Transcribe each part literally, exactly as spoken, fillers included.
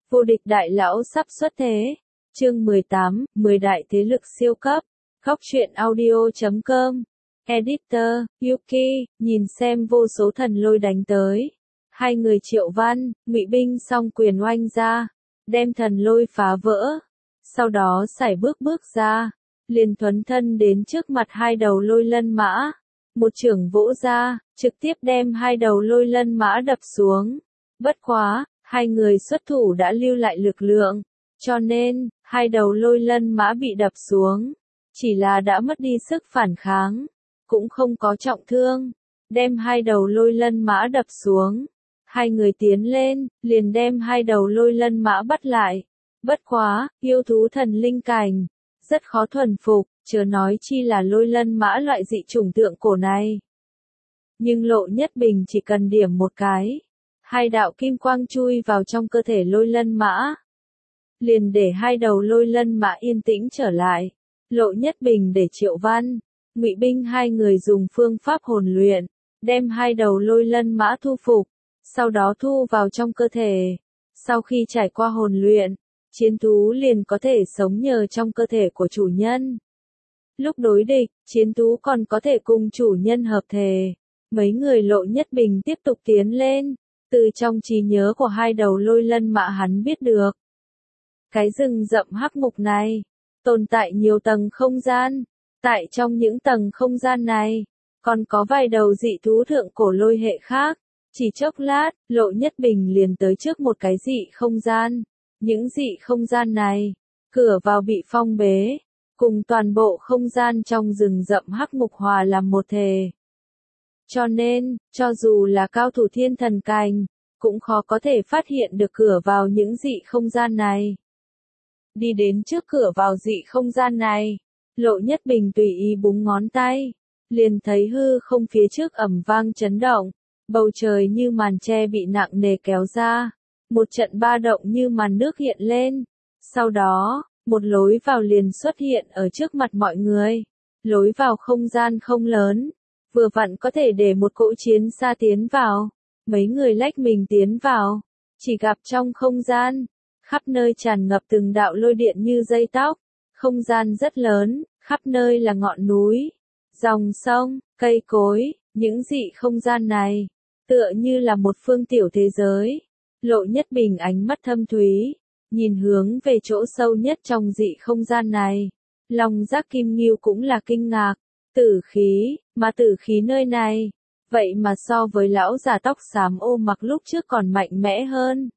Vô địch đại lão sắp xuất thế. Chương mười tám, mười đại thế lực siêu cấp. Góc truyện audio chấm com. Editor, Yuki, nhìn xem vô số thần lôi đánh tới. Hai người Triệu Văn, Ngụy Binh song quyền oanh ra, đem thần lôi phá vỡ. Sau đó sải bước bước ra, liền thuấn thân đến trước mặt hai đầu lôi lân mã. Một chưởng vỗ ra, trực tiếp đem hai đầu lôi lân mã đập xuống. Bất quá, hai người xuất thủ đã lưu lại lực lượng, cho nên, hai đầu lôi lân mã bị đập xuống. Chỉ là đã mất đi sức phản kháng, cũng không có trọng thương, đem hai đầu lôi lân mã đập xuống. Hai người tiến lên, liền đem hai đầu lôi lân mã bắt lại. Bất quá, yêu thú thần linh cảnh, rất khó thuần phục, chớ nói chi là lôi lân mã loại dị chủng tượng cổ này. Nhưng Lộ Nhất Bình chỉ cần điểm một cái, hai đạo kim quang chui vào trong cơ thể lôi lân mã, liền để hai đầu lôi lân mã yên tĩnh trở lại. Lộ Nhất Bình để Triệu Văn, Ngụy Binh hai người dùng phương pháp hồn luyện, đem hai đầu lôi lân mã thu phục, sau đó thu vào trong cơ thể. Sau khi trải qua hồn luyện, chiến thú liền có thể sống nhờ trong cơ thể của chủ nhân. Lúc đối địch, chiến thú còn có thể cùng chủ nhân hợp thể. Mấy người Lộ Nhất Bình tiếp tục tiến lên, từ trong trí nhớ của hai đầu lôi lân mã hắn biết được. Cái rừng rậm hắc mục này, tồn tại nhiều tầng không gian. Tại trong những tầng không gian này, còn có vài đầu dị thú thượng cổ lôi hệ khác. Chỉ chốc lát, Lộ Nhất Bình liền tới trước một cái dị không gian. Những dị không gian này, cửa vào bị phong bế, cùng toàn bộ không gian trong rừng rậm hắc mục hòa làm một thể. Cho nên, cho dù là cao thủ thiên thần cảnh, cũng khó có thể phát hiện được cửa vào những dị không gian này. Đi đến trước cửa vào dị không gian này, Lộ Nhất Bình tùy ý búng ngón tay, liền thấy hư không phía trước ầm vang chấn động, bầu trời như màn che bị nặng nề kéo ra, một trận ba động như màn nước hiện lên. Sau đó, một lối vào liền xuất hiện ở trước mặt mọi người. Lối vào không gian không lớn, vừa vặn có thể để một cỗ chiến xa tiến vào. Mấy người lách mình tiến vào, chỉ gặp trong không gian, khắp nơi tràn ngập từng đạo lôi điện như dây tóc. Không gian rất lớn, khắp nơi là ngọn núi, dòng sông, cây cối. Những dị không gian này, tựa như là một phương tiểu thế giới. Lộ Nhất Bình ánh mắt thâm thúy, nhìn hướng về chỗ sâu nhất trong dị không gian này. Long Giác Kim Ngưu cũng là kinh ngạc. Tử khí, mà tử khí nơi này, vậy mà so với lão già tóc xám ô mặc lúc trước còn mạnh mẽ hơn.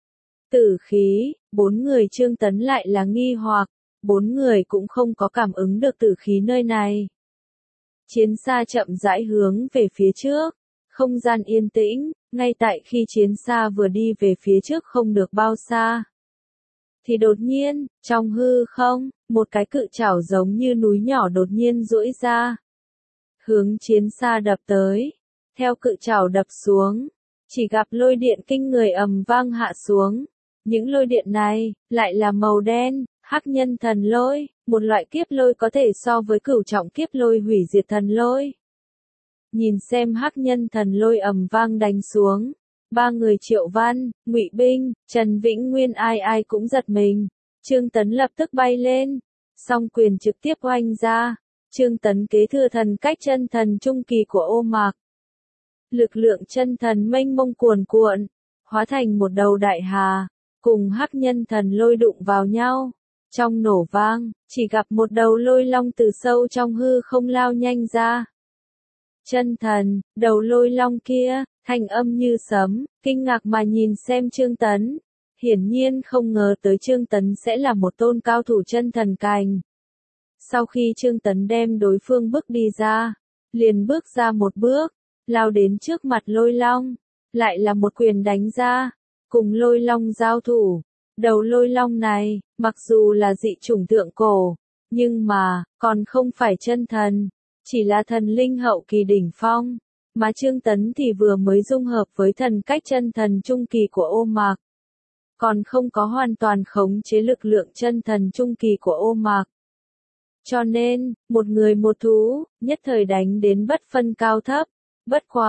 Tử khí, bốn người Trương Tấn lại là nghi hoặc, bốn người cũng không có cảm ứng được tử khí nơi này. Chiến xa chậm rãi hướng về phía trước, không gian yên tĩnh, ngay tại khi chiến xa vừa đi về phía trước không được bao xa. Thì đột nhiên, trong hư không, một cái cự chảo giống như núi nhỏ đột nhiên duỗi ra. Hướng chiến xa đập tới, theo cự chảo đập xuống, chỉ gặp lôi điện kinh người ầm vang hạ xuống. Những lôi điện này, lại là màu đen, hắc nhân thần lôi, một loại kiếp lôi có thể so với cửu trọng kiếp lôi hủy diệt thần lôi. Nhìn xem hắc nhân thần lôi ầm vang đánh xuống, ba người Triệu Văn, Ngụy Binh, Trần Vĩnh Nguyên ai ai cũng giật mình. Trương Tấn lập tức bay lên, song quyền trực tiếp oanh ra. Trương Tấn kế thừa thần cách chân thần trung kỳ của Ô Mạc. Lực lượng chân thần mênh mông cuồn cuộn, hóa thành một đầu đại hà, cùng hắc nhân thần lôi đụng vào nhau. Trong nổ vang, chỉ gặp một đầu lôi long từ sâu trong hư không lao nhanh ra. Chân thần, đầu lôi long kia, thanh âm như sấm, kinh ngạc mà nhìn xem Trương Tấn. Hiển nhiên không ngờ tới Trương Tấn sẽ là một tôn cao thủ chân thần cảnh. Sau khi Trương Tấn đem đối phương bước đi ra, liền bước ra một bước, lao đến trước mặt lôi long, lại là một quyền đánh ra, cùng lôi long giao thủ. Đầu lôi long này, mặc dù là dị chủng tượng cổ, nhưng mà, còn không phải chân thần, chỉ là thần linh hậu kỳ đỉnh phong, mà Trương Tấn thì vừa mới dung hợp với thần cách chân thần trung kỳ của Ô Mạc. Còn không có hoàn toàn khống chế lực lượng chân thần trung kỳ của Ô Mạc. Cho nên, một người một thú, nhất thời đánh đến bất phân cao thấp. Bất quá,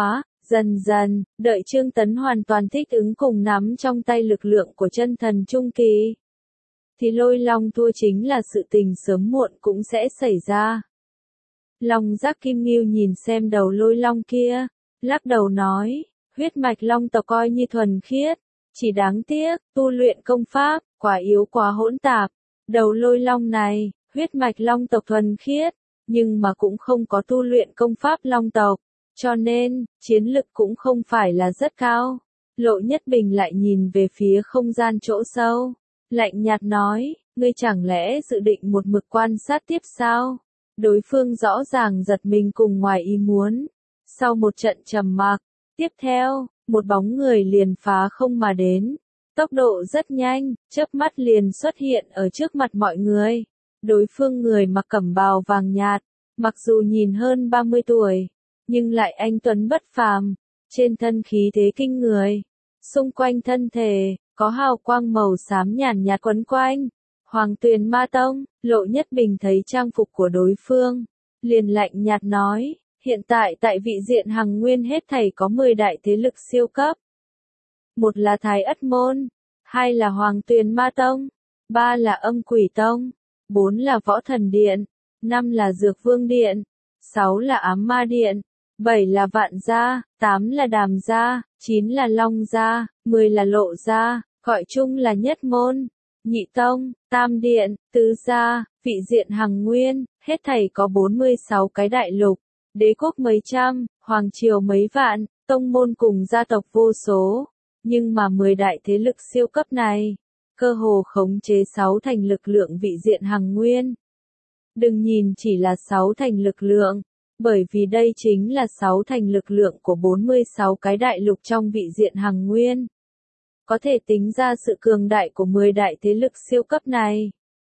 Dần dần, đợi Trương Tấn hoàn toàn thích ứng cùng nắm trong tay lực lượng của chân thần trung kỳ, thì Lôi Long thua chính là sự tình sớm muộn cũng sẽ xảy ra. Long Giác Kim Ngưu nhìn xem đầu Lôi Long kia, lắc đầu nói, huyết mạch Long tộc coi như thuần khiết, chỉ đáng tiếc, tu luyện công pháp, quá yếu quá hỗn tạp. Đầu Lôi Long này, huyết mạch Long tộc thuần khiết, nhưng mà cũng không có tu luyện công pháp Long tộc, cho nên, chiến lực cũng không phải là rất cao. Lộ Nhất Bình lại nhìn về phía không gian chỗ sâu, lạnh nhạt nói, ngươi chẳng lẽ dự định một mực quan sát tiếp sao? Đối phương rõ ràng giật mình cùng ngoài ý muốn. Sau một trận trầm mặc, tiếp theo, một bóng người liền phá không mà đến. Tốc độ rất nhanh, chớp mắt liền xuất hiện ở trước mặt mọi người. Đối phương người mặc cẩm bào vàng nhạt, mặc dù nhìn hơn ba mươi tuổi, nhưng lại anh tuấn bất phàm, trên thân khí thế kinh người. Xung quanh thân thể, có hào quang màu xám nhàn nhạt quấn quanh. Hoàng Tuyền Ma Tông. Lộ Nhất Bình thấy trang phục của đối phương, liền lạnh nhạt nói, hiện tại tại vị diện Hằng Nguyên hết thảy có mười đại thế lực siêu cấp. Một là Thái Ất Môn, hai là Hoàng Tuyền Ma Tông, ba là Âm Quỷ Tông, bốn là Võ Thần Điện, năm là Dược Vương Điện, sáu là Ám Ma Điện, bảy là Vạn Gia, tám là Đàm Gia, chín là Long Gia, mười là Lộ Gia, gọi chung là Nhất Môn. Nhị Tông, Tam Điện, Tứ Gia, vị diện Hằng Nguyên, hết thảy có bốn mươi sáu cái đại lục, đế quốc mấy trăm, hoàng triều mấy vạn, tông môn cùng gia tộc vô số. Nhưng mà mười đại thế lực siêu cấp này, cơ hồ khống chế sáu thành lực lượng vị diện Hằng Nguyên. Đừng nhìn chỉ là sáu thành lực lượng, bởi vì đây chính là sáu thành lực lượng của bốn mươi sáu cái đại lục trong vị diện Hằng Nguyên. Có thể tính ra sự cường đại của mười đại thế lực siêu cấp này.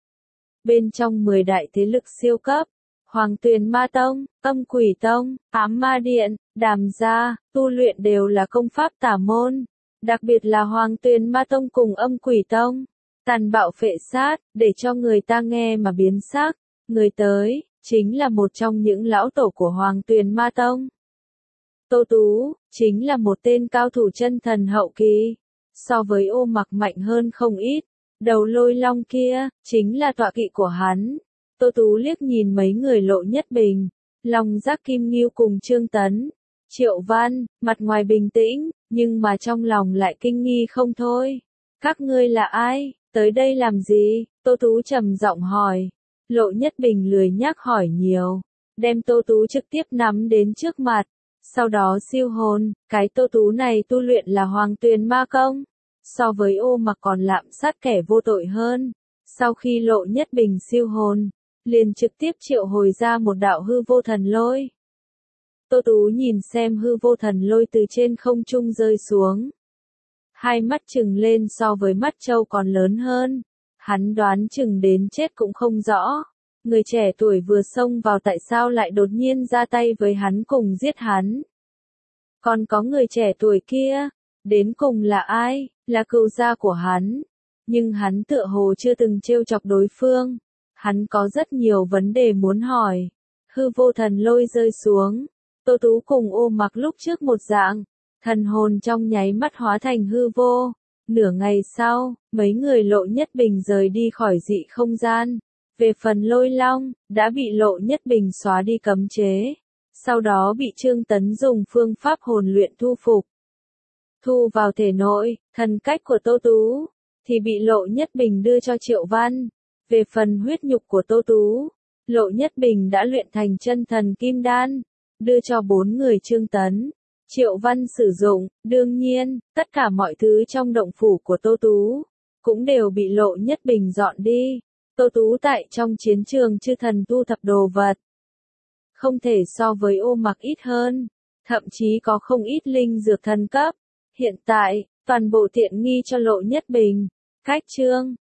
Bên trong mười đại thế lực siêu cấp, Hoàng Tuyền Ma Tông, Âm Quỷ Tông, Ám Ma Điện, Đàm Gia, tu luyện đều là công pháp tà môn. Đặc biệt là Hoàng Tuyền Ma Tông cùng Âm Quỷ Tông, tàn bạo phệ sát, để cho người ta nghe mà biến sắc. Người tới, chính là một trong những lão tổ của Hoàng Tuyền Ma Tông. Tô Tú, chính là một tên cao thủ chân thần hậu kỳ. So với Ô Mặc mạnh hơn không ít, đầu Lôi Long kia, chính là tọa kỵ của hắn. Tô Tú liếc nhìn mấy người Lộ Nhất Bình, Long Giác Kim Ngưu cùng Trương Tấn, Triệu Văn, mặt ngoài bình tĩnh, nhưng mà trong lòng lại kinh nghi không thôi. Các ngươi là ai, tới đây làm gì? Tô Tú trầm giọng hỏi. Lộ Nhất Bình lười nhác hỏi nhiều, đem Tô Tú trực tiếp nắm đến trước mặt. Sau đó siêu hồn, cái Tô Tú này tu luyện là Hoàng Tuyền Ma Công, so với Ô Mặc còn lạm sát kẻ vô tội hơn. Sau khi Lộ Nhất Bình siêu hồn, liền trực tiếp triệu hồi ra một đạo hư vô thần lôi. Tô Tú nhìn xem hư vô thần lôi từ trên không trung rơi xuống. Hai mắt trừng lên so với mắt trâu còn lớn hơn. Hắn đoán chừng đến chết cũng không rõ. Người trẻ tuổi vừa xông vào tại sao lại đột nhiên ra tay với hắn cùng giết hắn. Còn có người trẻ tuổi kia, đến cùng là ai, là cừu gia của hắn. Nhưng hắn tựa hồ chưa từng trêu chọc đối phương. Hắn có rất nhiều vấn đề muốn hỏi. Hư vô thần lôi rơi xuống. Tô Tú cùng Ô Mặc lúc trước một dạng. Thần hồn trong nháy mắt hóa thành hư vô. Nửa ngày sau, mấy người Lộ Nhất Bình rời đi khỏi dị không gian. Về phần Lôi Long, đã bị Lộ Nhất Bình xóa đi cấm chế. Sau đó bị Trương Tấn dùng phương pháp hồn luyện thu phục. Thu vào thể nội, thần cách của Tô Tú, thì bị Lộ Nhất Bình đưa cho Triệu Văn. Về phần huyết nhục của Tô Tú, Lộ Nhất Bình đã luyện thành chân thần kim đan, đưa cho bốn người Trương Tấn, Triệu Văn sử dụng. Đương nhiên, tất cả mọi thứ trong động phủ của Tô Tú, cũng đều bị Lộ Nhất Bình dọn đi. Tô Tú tại trong chiến trường chư thần thu thập đồ vật, không thể so với Ô Mặc ít hơn, thậm chí có không ít linh dược thần cấp. Hiện tại, toàn bộ tiện nghi cho Lộ Nhất Bình. Cách chương